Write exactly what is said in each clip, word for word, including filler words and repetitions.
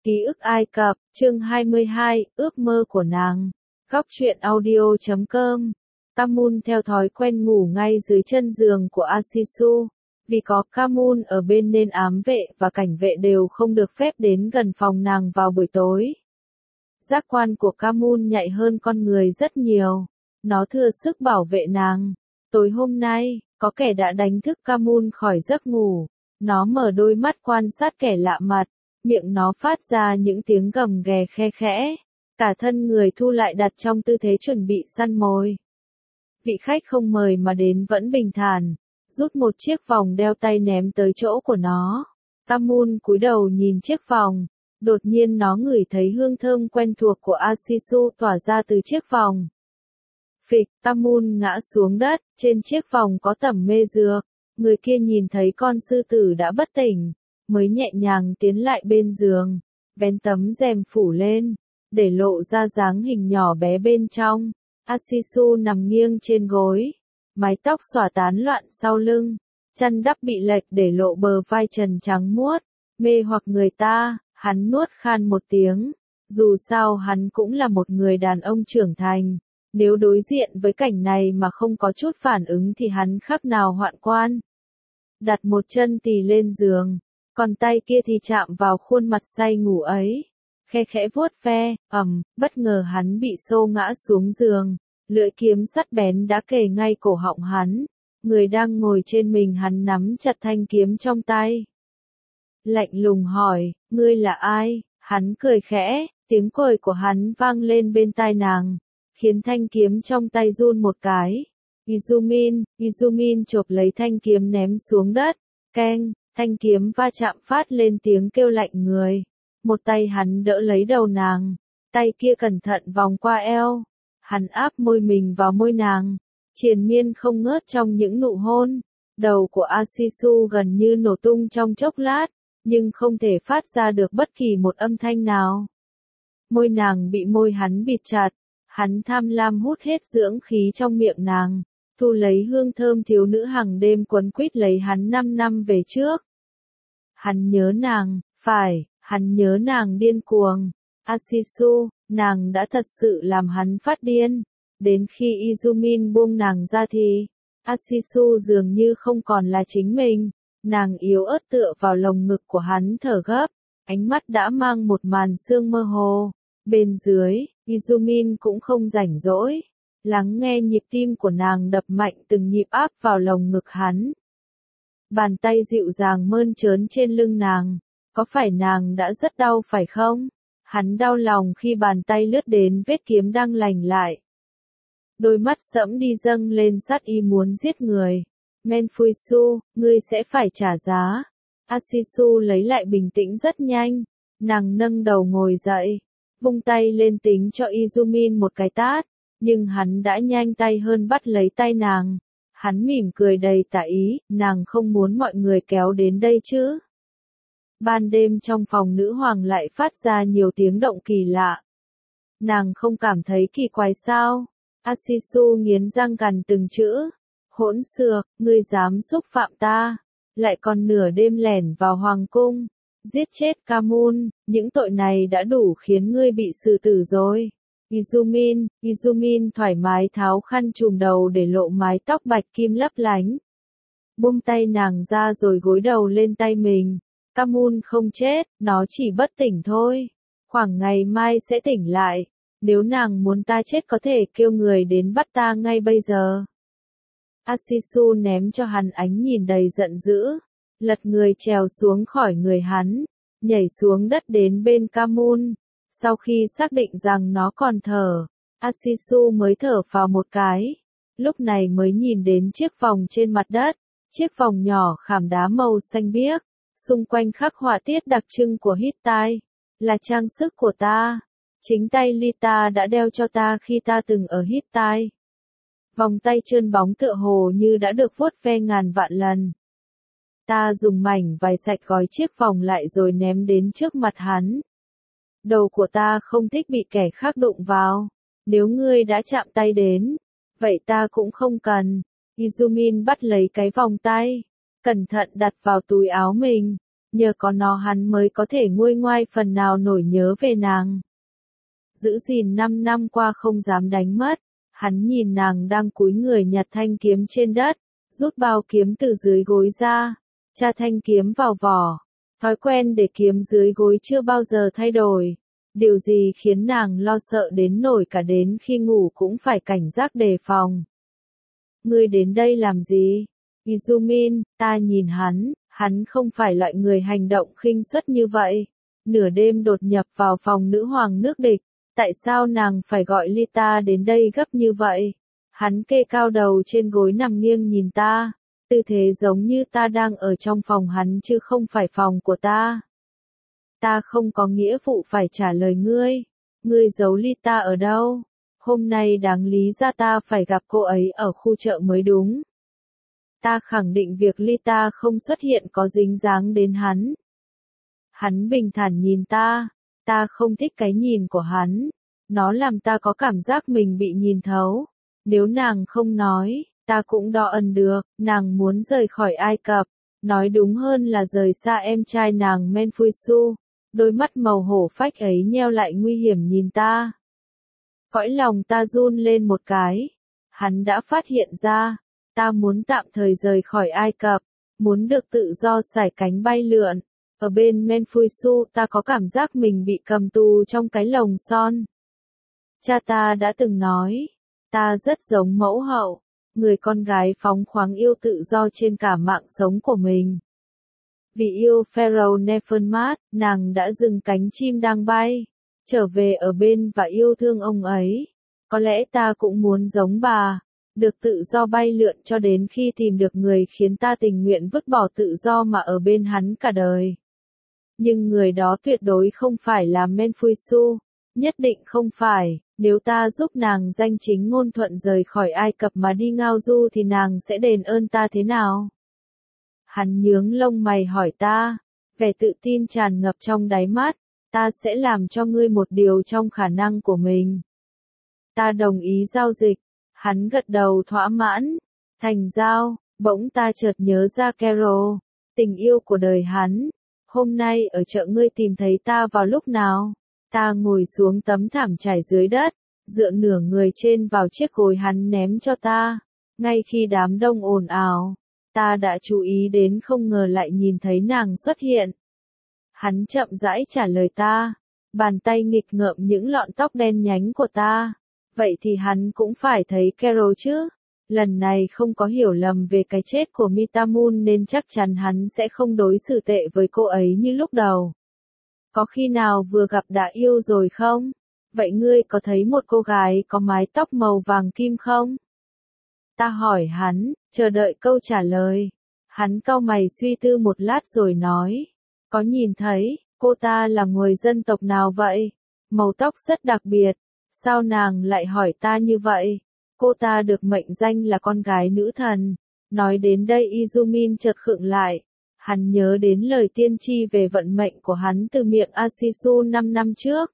Ký ức Ai Cập, chương hai mươi hai, ước mơ của nàng. Góc truyện audio chấm com. Kamun theo thói quen ngủ ngay dưới chân giường của Asisu. Vì có Kamun ở bên nên ám vệ và cảnh vệ đều không được phép đến gần phòng nàng vào buổi tối. Giác quan của Kamun nhạy hơn con người rất nhiều. Nó thừa sức bảo vệ nàng. Tối hôm nay, có kẻ đã đánh thức Kamun khỏi giấc ngủ. Nó mở đôi mắt quan sát kẻ lạ mặt. Miệng nó phát ra những tiếng gầm ghè khe khẽ. Cả thân người thu lại đặt trong tư thế chuẩn bị săn mồi. Vị khách không mời mà đến vẫn bình thản. Rút một chiếc vòng đeo tay ném tới chỗ của nó. Kamun cúi đầu nhìn chiếc vòng. Đột nhiên nó ngửi thấy hương thơm quen thuộc của Asisu tỏa ra từ chiếc vòng. Phịch, Kamun ngã xuống đất. Trên chiếc vòng có tẩm mê dược. Người kia nhìn thấy con sư tử đã bất tỉnh. Mới nhẹ nhàng tiến lại bên giường, vén tấm rèm phủ lên, để lộ ra dáng hình nhỏ bé bên trong. Asisu nằm nghiêng trên gối, mái tóc xõa tán loạn sau lưng, chăn đắp bị lệch để lộ bờ vai trần trắng muốt, mê hoặc người ta. Hắn nuốt khan một tiếng, dù sao hắn cũng là một người đàn ông trưởng thành, nếu đối diện với cảnh này mà không có chút phản ứng thì hắn khác nào hoạn quan. Đặt một chân tì lên giường. Còn tay kia thì chạm vào khuôn mặt say ngủ ấy. Khe khẽ vuốt ve, ầm, bất ngờ hắn bị xô ngã xuống giường. Lưỡi kiếm sắt bén đã kề ngay cổ họng hắn. Người đang ngồi trên mình hắn nắm chặt thanh kiếm trong tay. Lạnh lùng hỏi, ngươi là ai? Hắn cười khẽ, tiếng cười của hắn vang lên bên tai nàng. Khiến thanh kiếm trong tay run một cái. Izumin, Izumin chộp lấy thanh kiếm ném xuống đất. Keng. Thanh kiếm va chạm phát lên tiếng kêu lạnh người. Một tay hắn đỡ lấy đầu nàng. Tay kia cẩn thận vòng qua eo. Hắn áp môi mình vào môi nàng. Triền miên không ngớt trong những nụ hôn. Đầu của Asisu gần như nổ tung trong chốc lát. Nhưng không thể phát ra được bất kỳ một âm thanh nào. Môi nàng bị môi hắn bịt chặt. Hắn tham lam hút hết dưỡng khí trong miệng nàng. Thu lấy hương thơm thiếu nữ hàng đêm quấn quýt lấy hắn năm năm về trước. Hắn nhớ nàng, phải, hắn nhớ nàng điên cuồng. Asisu, nàng đã thật sự làm hắn phát điên. Đến khi Izumin buông nàng ra thì, Asisu dường như không còn là chính mình. Nàng yếu ớt tựa vào lồng ngực của hắn thở gấp, ánh mắt đã mang một màn sương mơ hồ. Bên dưới, Izumin cũng không rảnh rỗi. Lắng nghe nhịp tim của nàng đập mạnh từng nhịp áp vào lồng ngực hắn. Bàn tay dịu dàng mơn trớn trên lưng nàng. Có phải nàng đã rất đau phải không? Hắn đau lòng khi bàn tay lướt đến vết kiếm đang lành lại. Đôi mắt sẫm đi dâng lên sát ý muốn giết người. Menfuisu, ngươi sẽ phải trả giá. Asisu lấy lại bình tĩnh rất nhanh. Nàng nâng đầu ngồi dậy. Vung tay lên tính cho Izumin một cái tát. Nhưng hắn đã nhanh tay hơn bắt lấy tay nàng. Hắn mỉm cười đầy tà ý, nàng không muốn mọi người kéo đến đây chứ. Ban đêm trong phòng nữ hoàng lại phát ra nhiều tiếng động kỳ lạ. Nàng không cảm thấy kỳ quái sao? Asisu nghiến răng gằn từng chữ. Hỗn xược, ngươi dám xúc phạm ta. Lại còn nửa đêm lẻn vào hoàng cung. Giết chết Kamun, những tội này đã đủ khiến ngươi bị xử tử rồi. Izumin, Izumin thoải mái tháo khăn trùm đầu để lộ mái tóc bạch kim lấp lánh. Buông tay nàng ra rồi gối đầu lên tay mình. Kamun không chết, nó chỉ bất tỉnh thôi. Khoảng ngày mai sẽ tỉnh lại. Nếu nàng muốn ta chết có thể kêu người đến bắt ta ngay bây giờ. Asisu ném cho hắn ánh nhìn đầy giận dữ. Lật người trèo xuống khỏi người hắn. Nhảy xuống đất đến bên Kamun. Sau khi xác định rằng nó còn thở, Asisu mới thở phào một cái. Lúc này mới nhìn đến chiếc vòng trên mặt đất. Chiếc vòng nhỏ khảm đá màu xanh biếc. Xung quanh khắc họa tiết đặc trưng của Hittite. Là trang sức của ta. Chính tay Lita đã đeo cho ta khi ta từng ở Hittite. Vòng tay trơn bóng tựa hồ như đã được vuốt ve ngàn vạn lần. Ta dùng mảnh vải sạch gói chiếc vòng lại rồi ném đến trước mặt hắn. Đầu của ta không thích bị kẻ khác đụng vào. Nếu ngươi đã chạm tay đến, vậy ta cũng không cần. Izumin bắt lấy cái vòng tay, cẩn thận đặt vào túi áo mình. nhờ có nó hắn mới có thể nguôi ngoai phần nào nỗi nhớ về nàng. Giữ gìn năm năm qua không dám đánh mất, hắn nhìn nàng đang cúi người nhặt thanh kiếm trên đất, rút bao kiếm từ dưới gối ra, tra thanh kiếm vào vỏ. Thói quen để kiếm dưới gối chưa bao giờ thay đổi. Điều gì khiến nàng lo sợ đến nổi cả đến khi ngủ cũng phải cảnh giác đề phòng. Ngươi đến đây làm gì? Izumin, ta nhìn hắn, hắn không phải loại người hành động khinh suất như vậy. Nửa đêm đột nhập vào phòng nữ hoàng nước địch, tại sao nàng phải gọi Lita đến đây gấp như vậy? Hắn kê cao đầu trên gối nằm nghiêng nhìn ta, tư thế giống như ta đang ở trong phòng hắn chứ không phải phòng của ta. Ta không có nghĩa vụ phải trả lời ngươi. Ngươi giấu Lita ở đâu? Hôm nay đáng lý ra ta phải gặp cô ấy ở khu chợ mới đúng. Ta khẳng định việc Lita không xuất hiện có dính dáng đến hắn. Hắn bình thản nhìn ta. Ta không thích cái nhìn của hắn. Nó làm ta có cảm giác mình bị nhìn thấu. Nếu nàng không nói, ta cũng đo ẩn được. Nàng muốn rời khỏi Ai Cập. Nói đúng hơn là rời xa em trai nàng Menfuisu. Đôi mắt màu hổ phách ấy nheo lại nguy hiểm nhìn ta. Cõi lòng ta run lên một cái. Hắn đã phát hiện ra. Ta muốn tạm thời rời khỏi Ai Cập. Muốn được tự do sải cánh bay lượn. Ở bên Menfuisu ta có cảm giác mình bị cầm tù trong cái lồng son. Cha ta đã từng nói. Ta rất giống mẫu hậu. Người con gái phóng khoáng yêu tự do trên cả mạng sống của mình. Vì yêu Pharaoh Nefermat, nàng đã dừng cánh chim đang bay, trở về ở bên và yêu thương ông ấy. Có lẽ ta cũng muốn giống bà, được tự do bay lượn cho đến khi tìm được người khiến ta tình nguyện vứt bỏ tự do mà ở bên hắn cả đời. Nhưng người đó tuyệt đối không phải là Menfuisu, nhất định không phải. Nếu ta giúp nàng danh chính ngôn thuận rời khỏi Ai Cập mà đi ngao du thì nàng sẽ đền ơn ta thế nào? Hắn nhướng lông mày hỏi ta, vẻ tự tin tràn ngập trong đáy mắt, ta sẽ làm cho ngươi một điều trong khả năng của mình. Ta đồng ý giao dịch, hắn gật đầu thỏa mãn, thành giao, bỗng ta chợt nhớ ra Carol, tình yêu của đời hắn. Hôm nay ở chợ ngươi tìm thấy ta vào lúc nào? Ta ngồi xuống tấm thảm trải dưới đất, dựa nửa người trên vào chiếc gối hắn ném cho ta, ngay khi đám đông ồn ào. Ta đã chú ý đến không ngờ lại nhìn thấy nàng xuất hiện. Hắn chậm rãi trả lời ta, bàn tay nghịch ngợm những lọn tóc đen nhánh của ta. Vậy thì hắn cũng phải thấy Carol chứ. Lần này không có hiểu lầm về cái chết của Mitamun nên chắc chắn hắn sẽ không đối xử tệ với cô ấy như lúc đầu. Có khi nào vừa gặp đã yêu rồi không? Vậy ngươi có thấy một cô gái có mái tóc màu vàng kim không? Ta hỏi hắn, chờ đợi câu trả lời. Hắn cau mày suy tư một lát rồi nói. Có nhìn thấy, cô ta là người dân tộc nào vậy? Màu tóc rất đặc biệt. Sao nàng lại hỏi ta như vậy? Cô ta được mệnh danh là con gái nữ thần. Nói đến đây Izumin chợt khựng lại. Hắn nhớ đến lời tiên tri về vận mệnh của hắn từ miệng Asisu năm năm trước.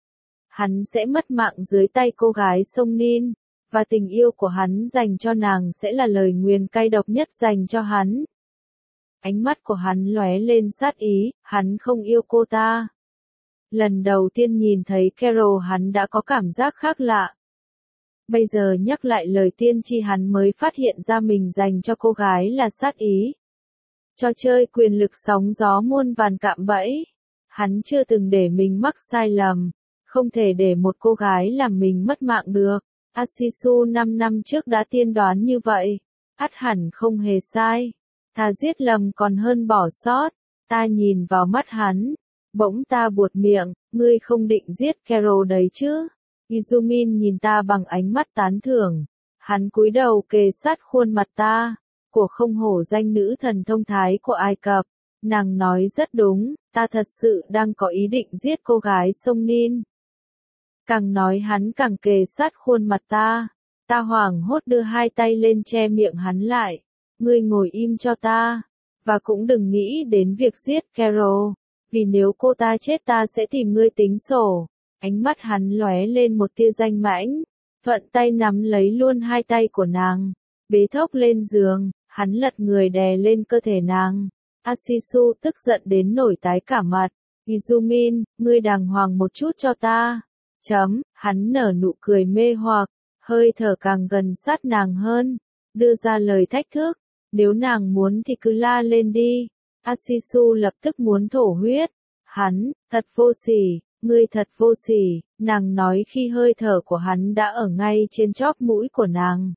Hắn sẽ mất mạng dưới tay cô gái sông Nin. Và tình yêu của hắn dành cho nàng sẽ là lời nguyền cay độc nhất dành cho hắn. Ánh mắt của hắn lóe lên sát ý, hắn không yêu cô ta. Lần đầu tiên nhìn thấy Carol hắn đã có cảm giác khác lạ. Bây giờ nhắc lại lời tiên tri hắn mới phát hiện ra mình dành cho cô gái là sát ý. Trò chơi quyền lực sóng gió muôn vàn cạm bẫy. Hắn chưa từng để mình mắc sai lầm. Không thể để một cô gái làm mình mất mạng được. Asisu năm năm trước đã tiên đoán như vậy. Ắt hẳn không hề sai. Thà giết lầm còn hơn bỏ sót. Ta nhìn vào mắt hắn. Bỗng ta buột miệng, ngươi không định giết Carol đấy chứ? Izumin nhìn ta bằng ánh mắt tán thưởng. Hắn cúi đầu kề sát khuôn mặt ta. Của không hổ danh nữ thần thông thái của Ai Cập. Nàng nói rất đúng, ta thật sự đang có ý định giết cô gái sông Nin. Càng nói hắn càng kề sát khuôn mặt ta. Ta hoảng hốt đưa hai tay lên che miệng hắn lại. Ngươi ngồi im cho ta. Và cũng đừng nghĩ đến việc giết Carol. Vì nếu cô ta chết ta sẽ tìm ngươi tính sổ. Ánh mắt hắn lóe lên một tia danh mãnh. Thuận tay nắm lấy luôn hai tay của nàng. Bế thốc lên giường. Hắn lật người đè lên cơ thể nàng. Asisu tức giận đến nổi tái cả mặt. Izumin, ngươi đàng hoàng một chút cho ta. Chấm, hắn nở nụ cười mê hoặc, hơi thở càng gần sát nàng hơn, đưa ra lời thách thức. Nếu nàng muốn thì cứ la lên đi. Asisu lập tức muốn thổ huyết. Hắn, thật vô sỉ, ngươi thật vô sỉ, nàng nói khi hơi thở của hắn đã ở ngay trên chóp mũi của nàng.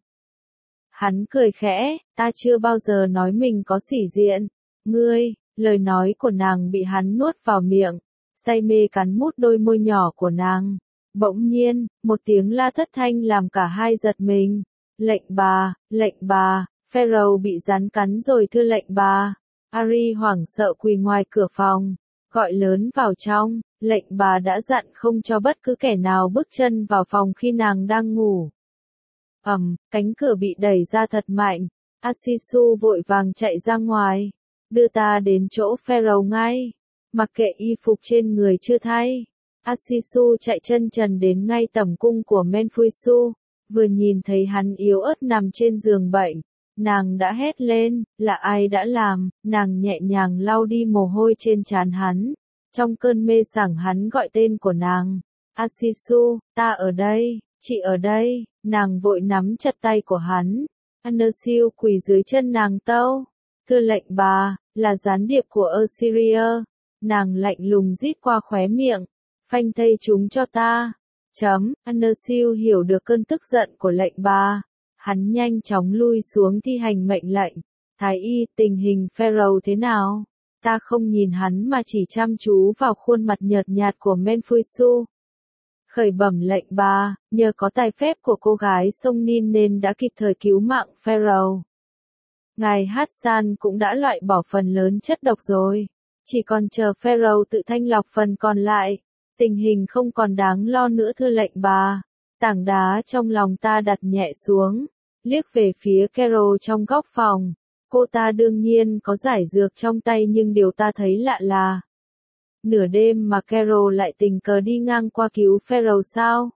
Hắn cười khẽ, ta chưa bao giờ nói mình có sỉ diện. Ngươi, lời nói của nàng bị hắn nuốt vào miệng, say mê cắn mút đôi môi nhỏ của nàng. Bỗng nhiên, một tiếng la thất thanh làm cả hai giật mình. Lệnh bà, lệnh bà, Pharaoh bị rắn cắn rồi thưa lệnh bà. Ari hoảng sợ quỳ ngoài cửa phòng, gọi lớn vào trong, lệnh bà đã dặn không cho bất cứ kẻ nào bước chân vào phòng khi nàng đang ngủ. Ầm, cánh cửa bị đẩy ra thật mạnh, Asisu vội vàng chạy ra ngoài, đưa ta đến chỗ Pharaoh ngay, mặc kệ y phục trên người chưa thay. Asisu chạy chân trần đến ngay tẩm cung của Menfuisu, vừa nhìn thấy hắn yếu ớt nằm trên giường bệnh, nàng đã hét lên, là ai đã làm, nàng nhẹ nhàng lau đi mồ hôi trên trán hắn, trong cơn mê sảng hắn gọi tên của nàng, Asisu, ta ở đây, chị ở đây, nàng vội nắm chặt tay của hắn, Anersiu quỳ dưới chân nàng tâu, thưa lệnh bà, là gián điệp của Assyria, nàng lạnh lùng rít qua khóe miệng, phanh thây chúng cho ta. Chấm, Anersiu hiểu được cơn tức giận của lệnh bà. Hắn nhanh chóng lui xuống thi hành mệnh lệnh. Thái y, tình hình Pharaoh thế nào? Ta không nhìn hắn mà chỉ chăm chú vào khuôn mặt nhợt nhạt của Menfuisu. Khởi bẩm lệnh bà, nhờ có tài phép của cô gái sông Nin nên đã kịp thời cứu mạng Pharaoh. Ngài Hassan cũng đã loại bỏ phần lớn chất độc rồi. Chỉ còn chờ Pharaoh tự thanh lọc phần còn lại. Tình hình không còn đáng lo nữa thưa lệnh bà. Tảng đá trong lòng ta đặt nhẹ xuống, liếc về phía Carol trong góc phòng. Cô ta đương nhiên có giải dược trong tay nhưng điều ta thấy lạ là nửa đêm mà Carol lại tình cờ đi ngang qua cứu Pharaoh sao?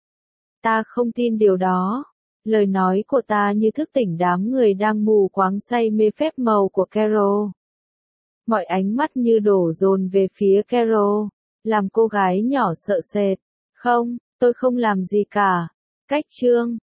Ta không tin điều đó. Lời nói của ta như thức tỉnh đám người đang mù quáng say mê phép màu của Carol. Mọi ánh mắt như đổ dồn về phía Carol, làm cô gái nhỏ sợ sệt. Không, tôi không làm gì cả. Cách chương